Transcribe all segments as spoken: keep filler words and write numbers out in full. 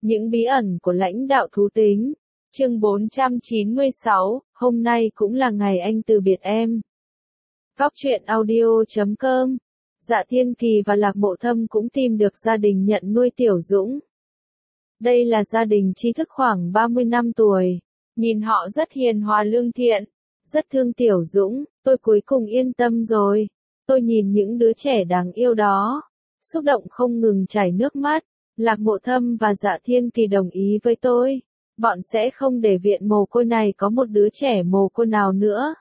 Những bí ẩn của lãnh đạo thú tính. Chương bốn trăm chín mươi sáu, hôm nay cũng là ngày anh từ biệt em. Góc truyện audio chấm com. Dạ Thiên Kỳ và Lạc Mộ Thâm cũng tìm được gia đình nhận nuôi Tiểu Dũng. Đây là gia đình trí thức khoảng ba mươi năm tuổi. Nhìn họ rất hiền hòa lương thiện, rất thương Tiểu Dũng, tôi cuối cùng yên tâm rồi. Tôi nhìn những đứa trẻ đáng yêu đó, xúc động không ngừng chảy nước mắt. Lạc Mộ Thâm và Dạ Thiên Kỳ đồng ý với tôi. Bọn sẽ không để viện mồ côi này có một đứa trẻ mồ côi nào nữa.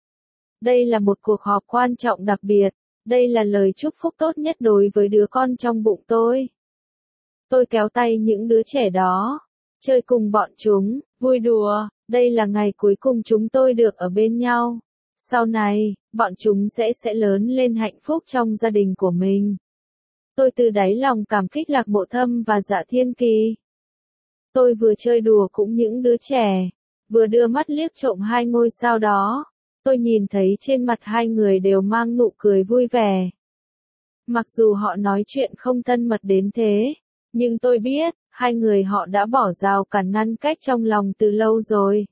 Đây là một cuộc họp quan trọng đặc biệt. Đây là lời chúc phúc tốt nhất đối với đứa con trong bụng tôi. Tôi kéo tay những đứa trẻ đó, chơi cùng bọn chúng, vui đùa. Đây là ngày cuối cùng chúng tôi được ở bên nhau. Sau này, bọn chúng sẽ sẽ lớn lên hạnh phúc trong gia đình của mình. Tôi từ đáy lòng cảm kích Lạc Mộ Thâm và Dạ Thiên Kỳ. Tôi vừa chơi đùa cũng những đứa trẻ, vừa đưa mắt liếc trộm hai ngôi sao đó. Tôi nhìn thấy trên mặt hai người đều mang nụ cười vui vẻ. Mặc dù họ nói chuyện không thân mật đến thế, nhưng tôi biết, hai người họ đã bỏ rào cản ngăn cách trong lòng từ lâu rồi.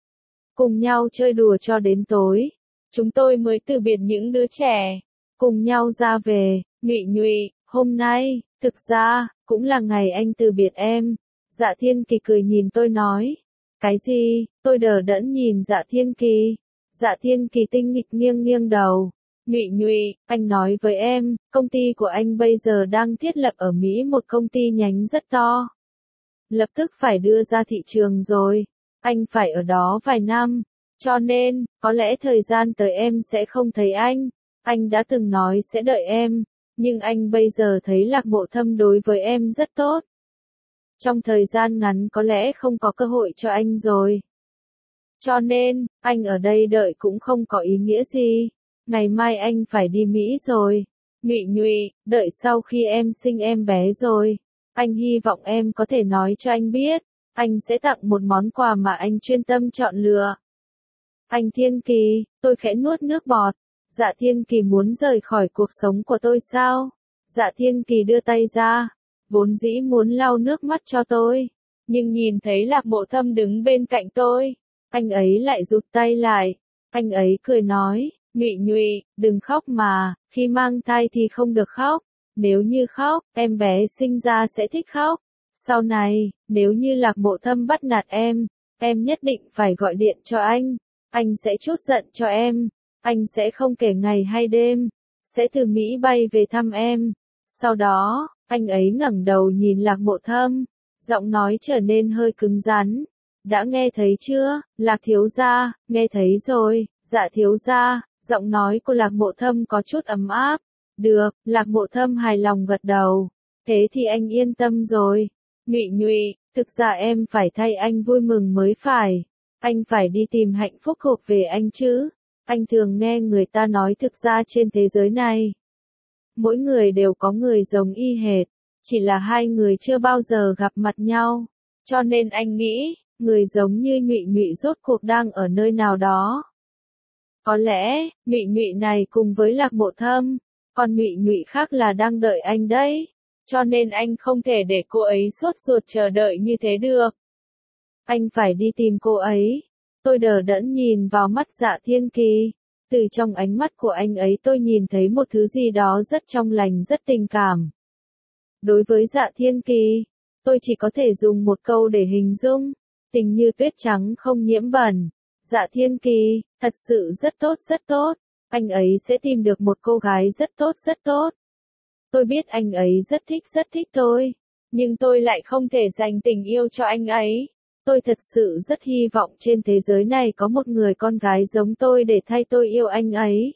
Cùng nhau chơi đùa cho đến tối, chúng tôi mới từ biệt những đứa trẻ, cùng nhau ra về. Nhụy Nhụy, hôm nay, thực ra, cũng là ngày anh từ biệt em. Dạ Thiên Kỳ cười nhìn tôi nói. Cái gì? Tôi đờ đẫn nhìn Dạ Thiên Kỳ. Dạ Thiên Kỳ tinh nghịch nghiêng nghiêng đầu. Nhụy Nhụy, anh nói với em, công ty của anh bây giờ đang thiết lập ở Mỹ một công ty nhánh rất to. Lập tức phải đưa ra thị trường rồi. Anh phải ở đó vài năm. Cho nên, có lẽ thời gian tới em sẽ không thấy anh. Anh đã từng nói sẽ đợi em. Nhưng anh bây giờ thấy Lạc Mộ Thâm đối với em rất tốt. Trong thời gian ngắn có lẽ không có cơ hội cho anh rồi. Cho nên, anh ở đây đợi cũng không có ý nghĩa gì. Ngày mai anh phải đi Mỹ rồi. Nhụy Nhụy, đợi sau khi em sinh em bé rồi. Anh hy vọng em có thể nói cho anh biết. Anh sẽ tặng một món quà mà anh chuyên tâm chọn lựa. Anh Thiên Kỳ, tôi khẽ nuốt nước bọt. Dạ Thiên Kỳ muốn rời khỏi cuộc sống của tôi sao? Dạ Thiên Kỳ đưa tay ra, vốn dĩ muốn lau nước mắt cho tôi, nhưng nhìn thấy Lạc Mộ Thâm đứng bên cạnh tôi, anh ấy lại rụt tay lại. Anh ấy cười nói, Nhụy Nhụy, đừng khóc mà, khi mang thai thì không được khóc. Nếu như khóc, em bé sinh ra sẽ thích khóc. Sau này, nếu như Lạc Mộ Thâm bắt nạt em, em nhất định phải gọi điện cho anh. Anh sẽ trút giận cho em. Anh sẽ không kể ngày hay đêm, sẽ từ Mỹ bay về thăm em. Sau đó, anh ấy ngẩng đầu nhìn Lạc Mộ Thâm, giọng nói trở nên hơi cứng rắn. Đã nghe thấy chưa, Lạc thiếu gia? Nghe thấy rồi, Dạ thiếu gia. Giọng nói của Lạc Mộ Thâm có chút ấm áp. Được, Lạc Mộ Thâm hài lòng gật đầu. Thế thì anh yên tâm rồi. Nhụy Nhụy, thực ra em phải thay anh vui mừng mới phải. Anh phải đi tìm hạnh phúc thuộc về anh chứ. Anh thường nghe người ta nói thực ra trên thế giới này, mỗi người đều có người giống y hệt, chỉ là hai người chưa bao giờ gặp mặt nhau. Cho nên anh nghĩ, người giống như Nhụy Nhụy rốt cuộc đang ở nơi nào đó. Có lẽ, Nhụy Nhụy này cùng với Lạc Mộ Thâm, còn Nhụy Nhụy khác là đang đợi anh đấy. Cho nên anh không thể để cô ấy sốt ruột chờ đợi như thế được. Anh phải đi tìm cô ấy. Tôi đờ đẫn nhìn vào mắt Dạ Thiên Kỳ. Từ trong ánh mắt của anh ấy tôi nhìn thấy một thứ gì đó rất trong lành, rất tình cảm. Đối với Dạ Thiên Kỳ, tôi chỉ có thể dùng một câu để hình dung. Tình như tuyết trắng không nhiễm bẩn. Dạ Thiên Kỳ, thật sự rất tốt rất tốt. Anh ấy sẽ tìm được một cô gái rất tốt rất tốt. Tôi biết anh ấy rất thích rất thích tôi. Nhưng tôi lại không thể dành tình yêu cho anh ấy. Tôi thật sự rất hy vọng trên thế giới này có một người con gái giống tôi để thay tôi yêu anh ấy.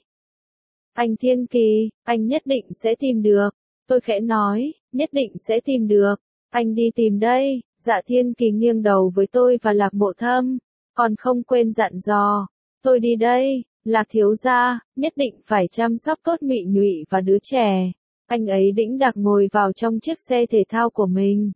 Anh Thiên Kỳ, anh nhất định sẽ tìm được. Tôi khẽ nói, nhất định sẽ tìm được. Anh đi tìm đây. Dạ Thiên Kỳ nghiêng đầu với tôi và Lạc Mộ Thâm. Còn không quên dặn dò. Tôi đi đây, Lạc thiếu gia, nhất định phải chăm sóc tốt Nhụy Nhụy và đứa trẻ. Anh ấy đĩnh đạc ngồi vào trong chiếc xe thể thao của mình.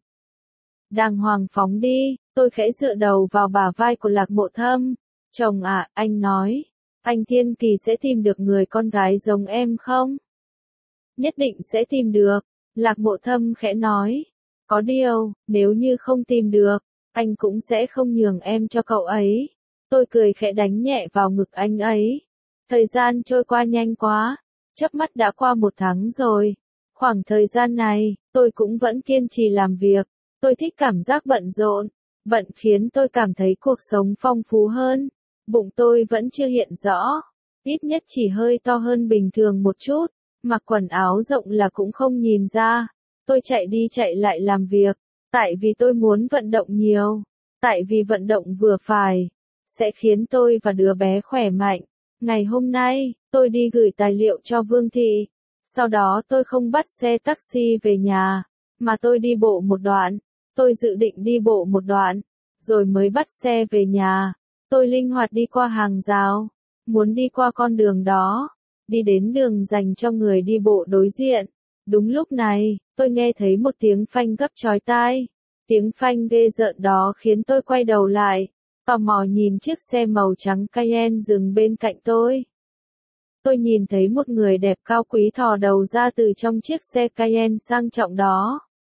Đàng hoàng phóng đi. Tôi khẽ dựa đầu vào bả vai của Lạc Mộ Thâm. Chồng ạ, à, anh nói, anh Thiên Kỳ sẽ tìm được người con gái giống em không? Nhất định sẽ tìm được. Lạc Mộ Thâm khẽ nói. Có điều, nếu như không tìm được, anh cũng sẽ không nhường em cho cậu ấy. Tôi cười khẽ đánh nhẹ vào ngực anh ấy. Thời gian trôi qua nhanh quá, chớp mắt đã qua một tháng rồi. Khoảng thời gian này, tôi cũng vẫn kiên trì làm việc. Tôi thích cảm giác bận rộn. Bận khiến tôi cảm thấy cuộc sống phong phú hơn. Bụng tôi vẫn chưa hiện rõ. Ít nhất chỉ hơi to hơn bình thường một chút. Mặc quần áo rộng là cũng không nhìn ra. Tôi chạy đi chạy lại làm việc. Tại vì tôi muốn vận động nhiều. Tại vì vận động vừa phải. Sẽ khiến tôi và đứa bé khỏe mạnh. Ngày hôm nay, tôi đi gửi tài liệu cho Vương Thị. Sau đó tôi không bắt xe taxi về nhà. Mà tôi đi bộ một đoạn. Tôi dự định đi bộ một đoạn. Rồi mới bắt xe về nhà. Tôi linh hoạt đi qua hàng rào. Muốn đi qua con đường đó. Đi đến đường dành cho người đi bộ đối diện. Đúng lúc này, tôi nghe thấy một tiếng phanh gấp chói tai. Tiếng phanh ghê rợn đó khiến tôi quay đầu lại. Tò mò nhìn chiếc xe màu trắng Cayenne dừng bên cạnh tôi. Tôi nhìn thấy một người đẹp cao quý thò đầu ra từ trong chiếc xe Cayenne sang trọng đó.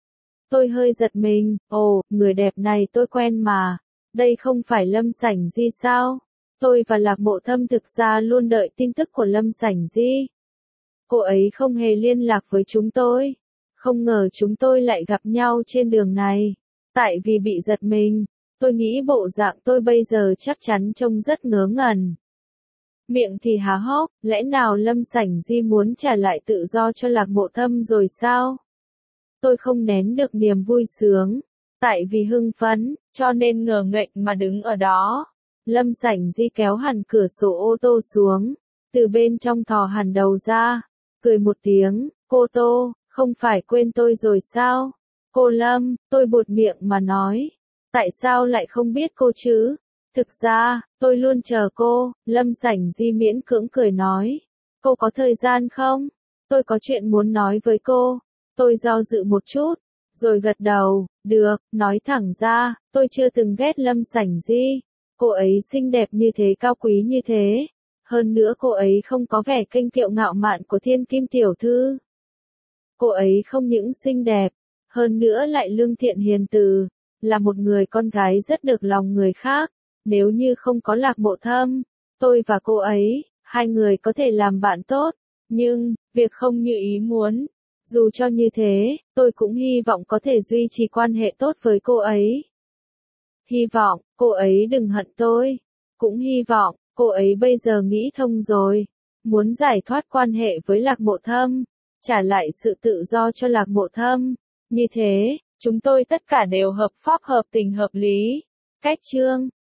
Tôi hơi giật mình, ồ, người đẹp này tôi quen mà. Đây không phải Lâm Sảnh Di sao? Tôi và Lạc Mộ Thâm thực ra luôn đợi tin tức của Lâm Sảnh Di. Cô ấy không hề liên lạc với chúng tôi. Không ngờ chúng tôi lại gặp nhau trên đường này. Tại vì bị giật mình, tôi nghĩ bộ dạng tôi bây giờ chắc chắn trông rất ngớ ngẩn. Miệng thì há hốc, lẽ nào Lâm Sảnh Di muốn trả lại tự do cho Lạc Mộ Thâm rồi sao? Tôi không nén được niềm vui sướng. Tại vì hưng phấn, cho nên ngờ nghệch mà đứng ở đó. Lâm Sảnh Di kéo hẳn cửa sổ ô tô xuống. Từ bên trong thò hẳn đầu ra. Cười một tiếng, cô Tô, không phải quên tôi rồi sao? Cô Lâm, tôi buột miệng mà nói. Tại sao lại không biết cô chứ? Thực ra, tôi luôn chờ cô. Lâm Sảnh Di miễn cưỡng cười nói. Cô có thời gian không? Tôi có chuyện muốn nói với cô. Tôi do dự một chút, rồi gật đầu. Được, nói thẳng ra, tôi chưa từng ghét Lâm Sảnh Di. Cô ấy xinh đẹp như thế, cao quý như thế. Hơn nữa cô ấy không có vẻ kênh kiệu ngạo mạn của thiên kim tiểu thư. Cô ấy không những xinh đẹp, hơn nữa lại lương thiện hiền từ, là một người con gái rất được lòng người khác. Nếu như không có Lạc Mộ Thâm, tôi và cô ấy, hai người có thể làm bạn tốt. Nhưng, việc không như ý muốn. Dù cho như thế, tôi cũng hy vọng có thể duy trì quan hệ tốt với cô ấy. Hy vọng, cô ấy đừng hận tôi. Cũng hy vọng, cô ấy bây giờ nghĩ thông rồi. Muốn giải thoát quan hệ với Lạc Mộ Thâm. Trả lại sự tự do cho Lạc Mộ Thâm. Như thế, chúng tôi tất cả đều hợp pháp hợp tình hợp lý. Cách chương